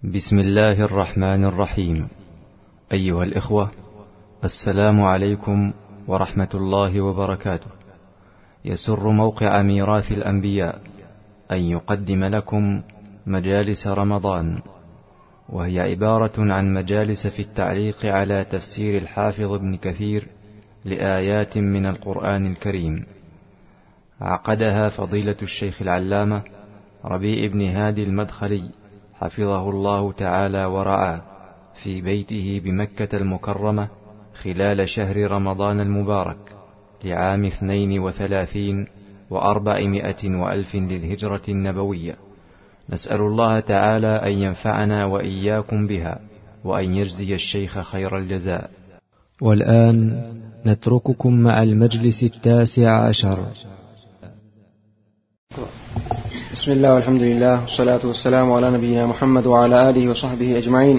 بسم الله الرحمن الرحيم. أيها الإخوة، السلام عليكم ورحمة الله وبركاته. يسر موقع ميراث الأنبياء أن يقدم لكم مجالس رمضان، وهي عبارة عن مجالس في التعليق على تفسير الحافظ ابن كثير لآيات من القرآن الكريم. عقدها فضيلة الشيخ العلامة ربيع بن هادي المدخلي حفظه الله تعالى ورعاه في بيته بمكة المكرمة خلال شهر رمضان المبارك لعام 32 و400 وألف للهجرة النبوية. نسأل الله تعالى أن ينفعنا وإياكم بها، وأن يجزي الشيخ خير الجزاء. والآن نترككم مع المجلس 19. بسم الله والحمد لله والصلاة والسلام على نبينا محمد وعلى آله وصحبه أجمعين.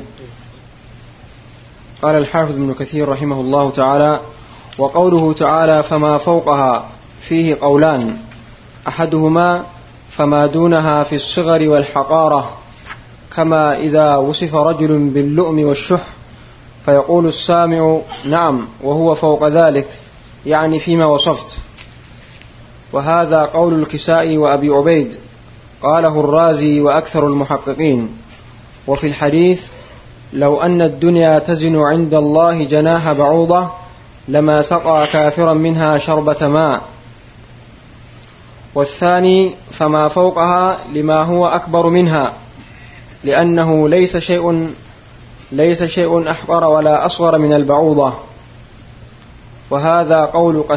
قال الحافظ ابن كثير رحمه الله تعالى: وقوله تعالى فما فوقها فيه قولان، أحدهما فما دونها في الصغر والحقارة، كما إذا وصف رجل باللؤم والشح فيقول السامع نعم وهو فوق ذلك، يعني فيما وصفت. وهذا قول الكسائي وأبي عبيد، قاله الرازي وأكثر المحققين. وفي الحديث: لو أن الدنيا تزن عند الله جناح بعوضة لما سقى كافرا منها شربة ماء. والثاني فما فوقها لما هو أكبر منها، لأنه ليس شيء أحقر ولا أصغر من البعوضة. وهذا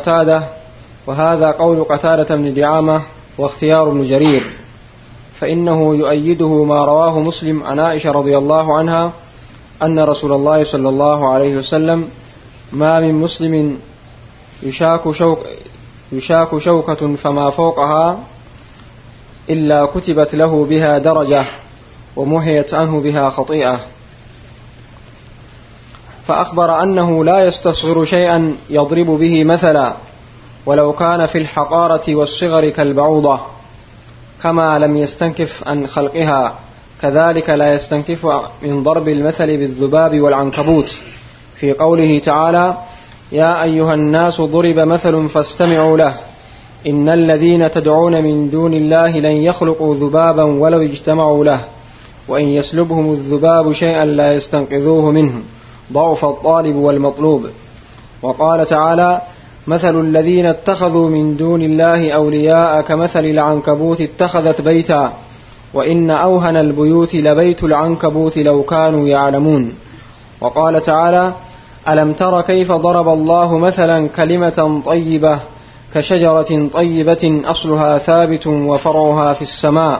قول قتادة بن دعامة واختيار ابن جرير، فإنه يؤيده ما رواه مسلم عن عائشة رضي الله عنها أن رسول الله صلى الله عليه وسلم: ما من مسلم يشاك شوكة فما فوقها إلا كتبت له بها درجة ومحيت عنه بها خطيئة. فأخبر أنه لا يستصغر شيئا يضرب به مثلا، ولو كان في الحقارة والصغر كالبعوضة، كما لم يستنكف عن خلقها، كذلك لا يستنكف من ضرب المثل بالذباب والعنكبوت، في قوله تعالى: يا أيها الناس ضرب مثل فاستمعوا له، إن الذين تدعون من دون الله لن يخلقوا ذبابا ولو اجتمعوا له، وإن يسلبهم الذباب شيئا لا يستنقذوه منه، ضعف الطالب والمطلوب. وقال تعالى: مثل الذين اتخذوا من دون الله أولياء كمثل العنكبوت اتخذت بيتا، وإن أوهن البيوت لبيت العنكبوت لو كانوا يعلمون. وقال تعالى: ألم تر كيف ضرب الله مثلا كلمة طيبة كشجرة طيبة أصلها ثابت وفرعها في السماء،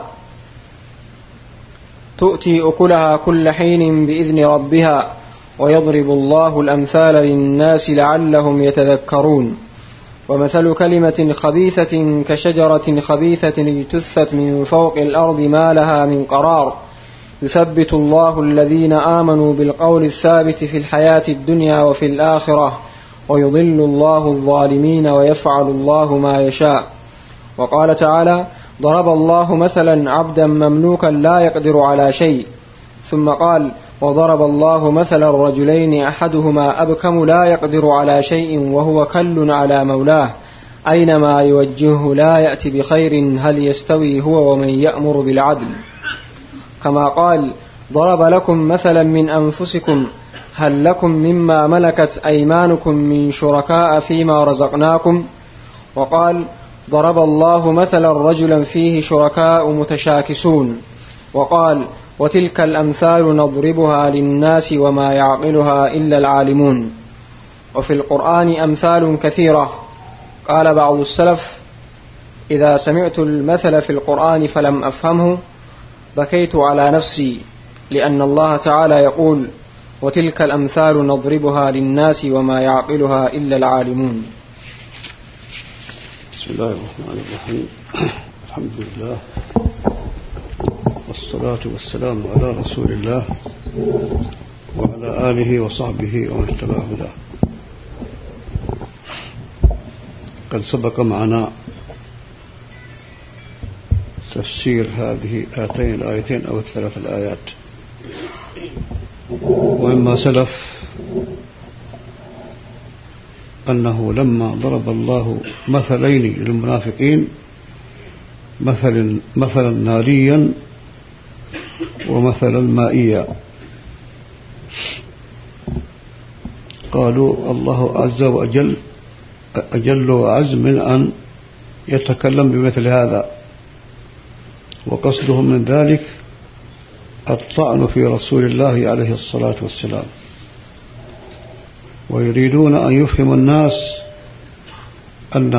تؤتي أكلها كل حين بإذن ربها، ويضرب الله الأمثال للناس لعلهم يتذكرون. ومثل كلمة خبيثة كشجرة خبيثة اجتثت من فوق الأرض ما لها من قرار، يثبت الله الذين آمنوا بالقول الثابت في الحياة الدنيا وفي الآخرة، ويضل الله الظالمين ويفعل الله ما يشاء. وقال تعالى: ضرب الله مثلا عبدا مملوكا لا يقدر على شيء، ثم قال: وضرب الله مثلا الرجلين أحدهما أبكم لا يقدر على شيء وهو كل على مولاه، أينما يوجهه لا يأتي بخير، هل يستوي هو ومن يأمر بالعدل. كما قال: ضرب لكم مثلا من أنفسكم هل لكم مما ملكت أيمانكم من شركاء فيما رزقناكم. وقال: ضرب الله مثلا رجلا فيه شركاء متشاكسون. وقال: وتلك الأمثال نضربها للناس وما يعقلها إلا العالمون. وفي القرآن أمثال كثيرة. قال بعض السلف: إذا سمعت المثل في القرآن فلم أفهمه بكيت على نفسي، لأن الله تعالى يقول: وتلك الأمثال نضربها للناس وما يعقلها إلا العالمون. بسم الله الرحمن الرحيم. الحمد لله والصلاة والسلام على رسول الله وعلى آله وصحبه ومن اتبع هداه. قد سبق معنا تفسير هاتين الآيتين أو الثلاث الآيات ومما سلف أنه لما ضرب الله مثلين للمنافقين مثلا ناريا ومثلا مائيا، قالوا الله عز وجل أجل وأعز من أن يتكلم بمثل هذا، وقصدهم من ذلك الطعن في رسول الله عليه الصلاة والسلام، ويريدون أن يفهم الناس أن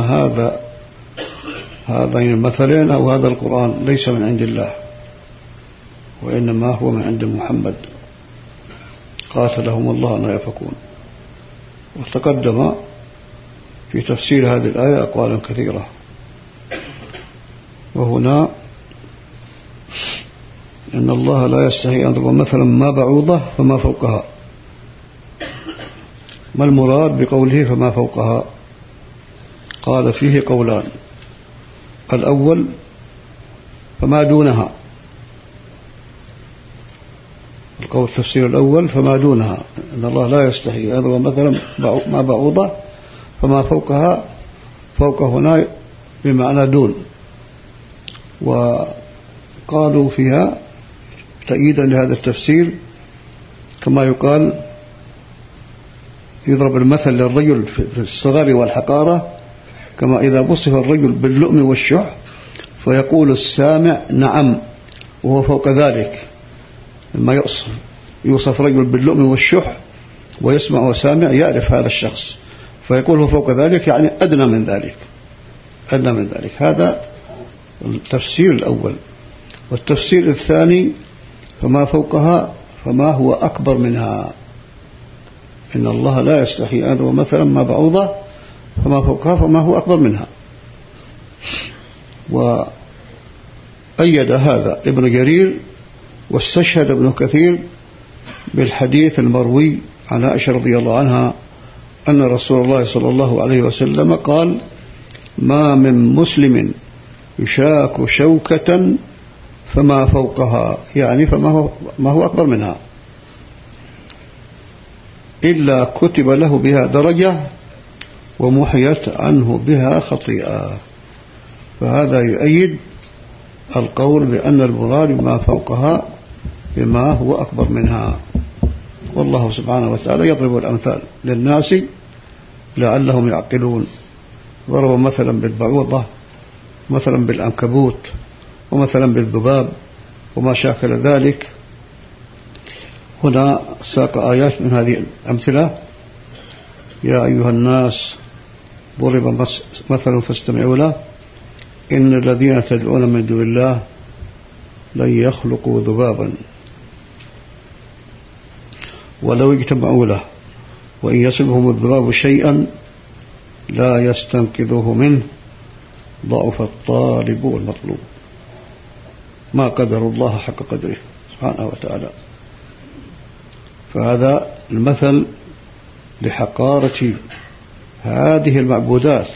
هذين المثلين أو هذا القرآن ليس من عند الله، وإنما هو من عند محمد قاتلهم الله أن يفكون. وتقدم في تفسير هذه الآية أقوالا كثيرة، وهنا إن الله لا يستحي أن يضرب مثلا ما بعوضة فما فوقها. ما المراد بقوله فما فوقها؟ قال فيه قولان: الأول فما دونها، القول التفسير الأول فما دونها، إن الله لا يستحي أن يضرب مثلا ما بعوضة فما فوقها، فوق هنا بمعنى دون. وقالوا فيها تأييدا لهذا التفسير كما يقال يضرب المثل للرجل في الصغر والحقارة، كما إذا وصف الرجل باللؤم والشح فيقول السامع نعم وهو فوق ذلك. لما يوصف رجل باللؤم والشح ويسمع وسامع يعرف هذا الشخص، فيقول هو فوق ذلك يعني أدنى من ذلك، أدنى من ذلك. هذا التفسير الأول. والتفسير الثاني فما فوقها فما هو أكبر منها، إن الله لا يستحي أن يضرب مثلا ما بعوضة فما فوقها فما هو أكبر منها. وأيد هذا ابن جرير، واستشهد ابن كثير بالحديث المروي عن عائشة رضي الله عنها أن رسول الله صلى الله عليه وسلم قال: ما من مسلم يشاك شوكة فما فوقها، يعني ما هو أكبر منها، إلا كتب له بها درجة ومحيت عنه بها خطيئة. فهذا يؤيد القول بأن المراد ما فوقها بما هو أكبر منها. والله سبحانه وتعالى يضرب الأمثال للناس لعلهم يعقلون. ضرب مثلا بالبعوضة، مثلا بالعنكبوت، ومثلا بالذباب وما شاكل ذلك. هنا ساق آيات من هذه الأمثلة: يا أيها الناس ضرب مثل فاستمعوا له إن الذين تدعون من دون الله لن يخلقوا ذبابا ولو اجتمعوا له وإن يصبهم الذباب شيئا لا يستنقذوه منه ضعف الطالب والمطلوب. ما قدر الله حق قدره سبحانه وتعالى. فهذا المثل لحقارة هذه المعبودات،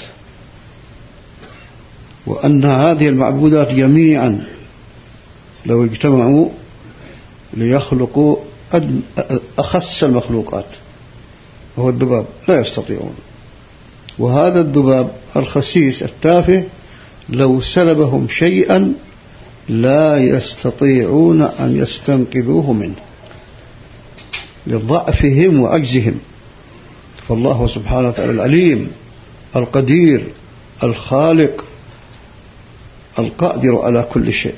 وأن هذه المعبودات جميعا لو اجتمعوا ليخلقوا أخس المخلوقات وهو الذباب لا يستطيعون. وهذا الذباب الخسيس التافه لو سلبهم شيئا لا يستطيعون أن يستنقذوه منه لضعفهم وعجزهم. فالله سبحانه وتعالى العليم القدير الخالق القادر على كل شيء.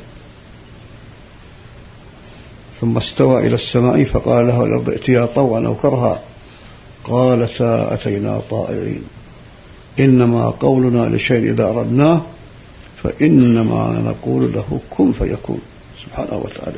ثم استوى إلى السماء فقال له الأرض ائتيا طوعا أو كرها قالتا أتينا طائعين إنما قولنا لشيء إذا أردناه فإنما نقول له كن فيكون. سبحانه وتعالى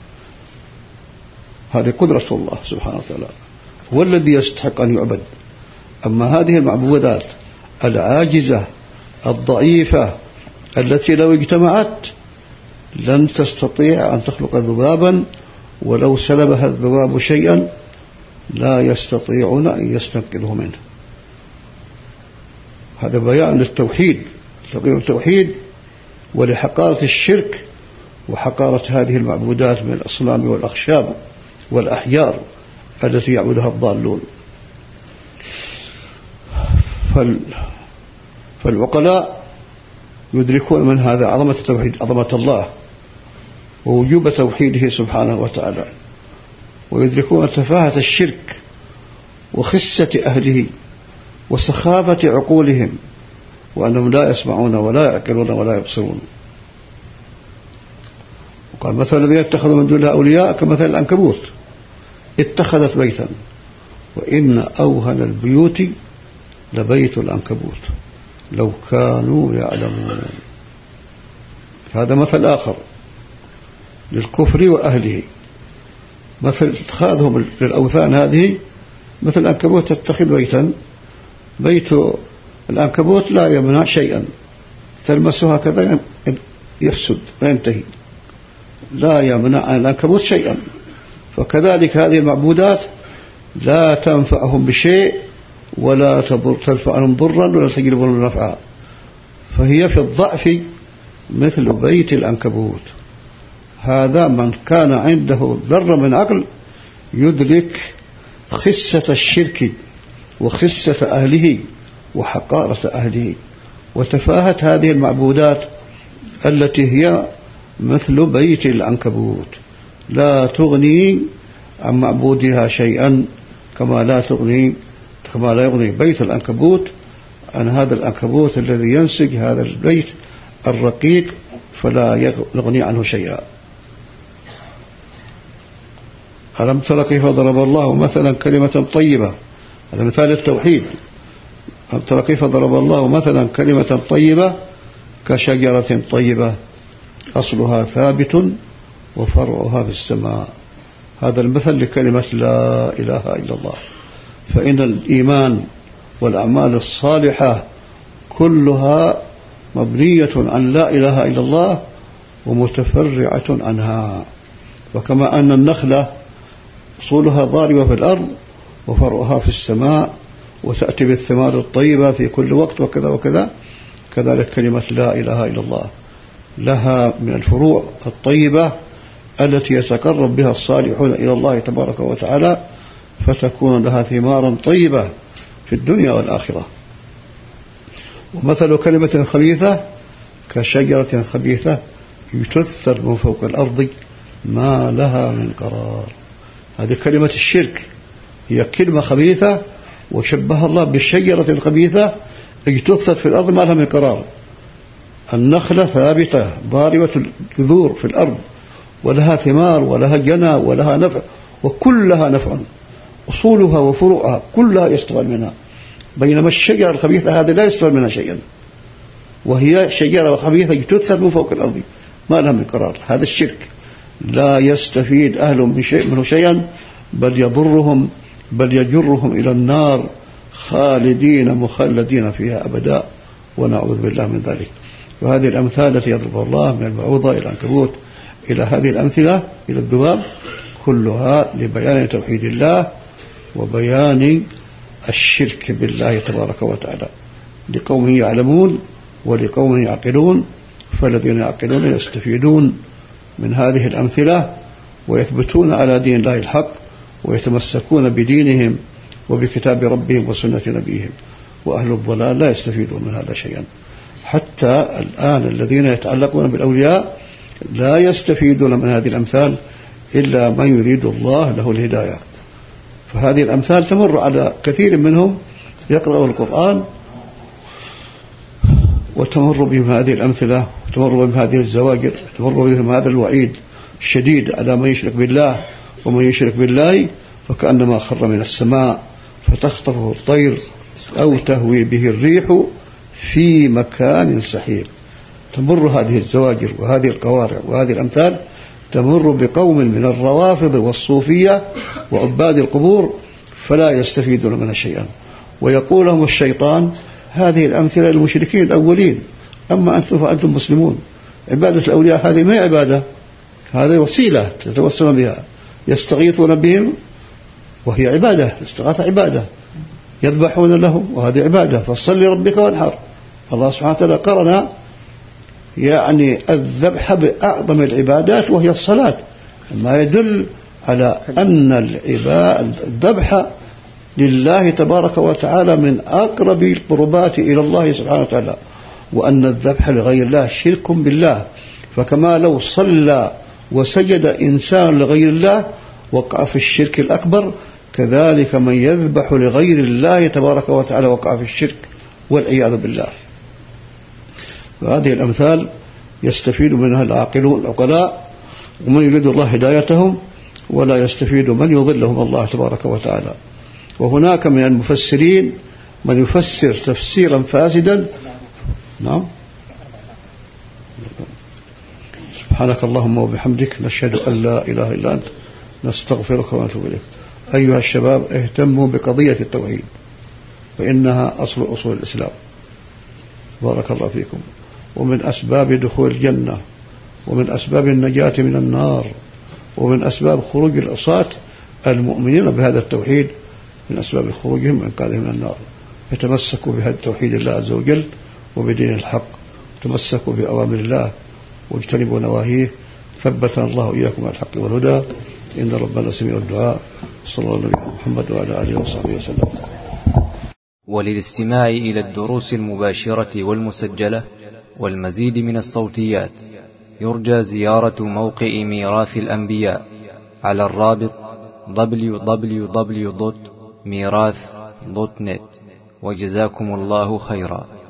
هذه قدرة الله سبحانه وتعالى، هو الذي يستحق أن يعبد. أما هذه المعبودات العاجزة الضعيفة التي لو اجتمعت لن تستطيع أن تخلق ذبابا، ولو سلبها الذباب شيئا لا يستطيعون أن يستنقذه منه. هذا بيان للتوحيد، تقرير التوحيد ولحقارة الشرك وحقارة هذه المعبودات من الأصنام والأخشاب والأحجار التي يعبدها الضالون. فالعقلاء يدركون من هذا عظمة التوحيد، عظمة الله ووجوب توحيده سبحانه وتعالى، ويدركون تفاهة الشرك وخسة أهله وسخافة عقولهم، وأنهم لا يسمعون ولا يعقلون ولا يبصرون. وقال مثل الذين اتخذوا من دونها أولياء كمثل العنكبوت اتخذت بيتا وإن أوهن البيوت لبيت العنكبوت لو كانوا يعلمون. هذا مثل آخر للكفر وأهله، مثل اتخاذهم للأوثان هذه مثل العنكبوت تتخذ بيتا، بيت العنكبوت لا يمنع شيئا، تلمسها كذا يفسد وينتهي، لا يمنع عن العنكبوت شيئا. فكذلك هذه المعبودات لا تنفعهم بشيء ولا ترفع عنهم ضرا ولا تجلب لهم نفعا، فهي في الضعف مثل بيت العنكبوت. هذا من كان عنده ذرة من عقل يدرك خسة الشرك وخسة أهله وحقارة أهله وتفاهة هذه المعبودات التي هي مثل بيت العنكبوت، لا تغني عن معبودها شيئا، كما لا يغني بيت العنكبوت عن هذا العنكبوت الذي ينسج هذا البيت الرقيق فلا يغني عنه شيئا. ألم تر كيف ضرب الله مثلا كلمة طيبة، هذا مثال التوحيد. ألم تر كيف ضرب الله مثلا كلمة طيبة كشجرة طيبة أصلها ثابت وفرعها في السماء. هذا المثل لكلمة لا إله إلا الله. فإن الإيمان والأعمال الصالحة كلها مبنية عن لا إله إلا الله ومتفرعة عنها. وكما أن النخلة أصولها ضاربة في الأرض وفرعها في السماء وتأتي بالثمار الطيبة في كل وقت وكذا وكذا، كذلك كلمة لا إله إلا الله لها من الفروع الطيبة التي يتقرب بها الصالحون إلى الله تبارك وتعالى، فتكون لها ثمارا طيبة في الدنيا والآخرة. ومثل كلمة خبيثة كشجرة خبيثة يتثر من فوق الأرض ما لها من قرار. هذه كلمة الشرك هي كلمة خبيثة، وشبه الله بالشجرة الخبيثة اجتثت في الأرض ما لها من قرار. النخلة ثابتة ضاربة الجذور في الأرض ولها ثمار ولها جنى ولها نفع وكلها نفع، أصولها وفروعها كلها يستفاد منها، بينما الشجرة الخبيثة هذه لا يستفاد منها شيئا، وهي شجرة خبيثة اجتثت من فوق الأرض ما لها من قرار. هذا الشرك لا يستفيد أهلهم منه شيئا، بل يضرهم بل يجرهم إلى النار خالدين مخلدين فيها أبدا، ونعوذ بالله من ذلك. وهذه الأمثال التي يضرب الله من البعوضة إلى العنكبوت إلى هذه الأمثلة إلى الذباب كلها لبيان توحيد الله وبيان الشرك بالله تبارك وتعالى لقوم يعلمون ولقوم يعقلون. فالذين يعقلون يستفيدون من هذه الأمثلة ويثبتون على دين الله الحق ويتمسكون بدينهم وبكتاب ربهم وسنة نبيهم، وأهل الضلال لا يستفيدون من هذا شيئا. حتى الآن الذين يتعلقون بالأولياء لا يستفيدون من هذه الأمثال إلا من يريد الله له الهداية. فهذه الأمثال تمر على كثير منهم يقرأ القرآن وتمر بهم هذه الأمثلة، وتمر بهم هذه الزواجر، تمر بهم هذا الوعيد الشديد على من يشرك بالله. ومن يشرك بالله فكأنما خر من السماء فتخطفه الطير أو تهوي به الريح في مكان سحيق. تمر هذه الزواجر وهذه القوارع وهذه الأمثال تمر بقوم من الروافض والصوفية وعباد القبور فلا يستفيدون منها شيئا، ويقول لهم الشيطان هذه الأمثلة للمشركين الأولين، أما أنتم فأنتم مسلمون. عبادة الأولياء هذه ما عبادة، هذه وسيلة تتوسلون بها، يستغيثون بهم وهي عبادة، استغاثة عبادة، يذبحون لهم وهذه عبادة، فصل لربك وانحر. الله سبحانه وتعالى قرن يعني الذبح بأعظم العبادات وهي الصلاة، ما يدل على أن الذبح لله تبارك وتعالى من أقرب القربات إلى الله سبحانه وتعالى، وأن الذبح لغير الله شرك بالله. فكما لو صلى وسجد إنسان لغير الله وقع في الشرك الأكبر، كذلك من يذبح لغير الله تبارك وتعالى وقع في الشرك والعياذ بالله. وهذه الأمثال يستفيد منها العاقلون العقلاء، ومن يريد الله هدايتهم، ولا يستفيد من يضلهم الله تبارك وتعالى. وهناك من المفسرين من يفسر تفسيرا فاسدا. نعم. سبحانك اللهم وبحمدك، نشهد أن لا إله إلا أنت، نستغفرك ونتوب إليك. أيها الشباب، اهتموا بقضية التوحيد، فإنها أصل الإسلام. بارك الله فيكم. ومن أسباب دخول الجنة، ومن أسباب النجاة من النار، ومن أسباب خروج العصاة المؤمنين بهذا التوحيد، من أسباب خروجهم وإنقاذهم من النار. يتمسكوا بهذا التوحيد الله عز وجل وبدين الحق، تمسكوا بأوامر الله واجتنبوا نواهيه. ثبتنا الله إياكم على الحق والهدى، إن ربنا سميع الدعاء. صلى الله عليه محمد وعلى آله وصحبه وسلم. وللاستماع إلى الدروس المباشرة والمسجلة والمزيد من الصوتيات يرجى زيارة موقع ميراث الأنبياء على الرابط www.mirath.net. وجزاكم الله خيرا.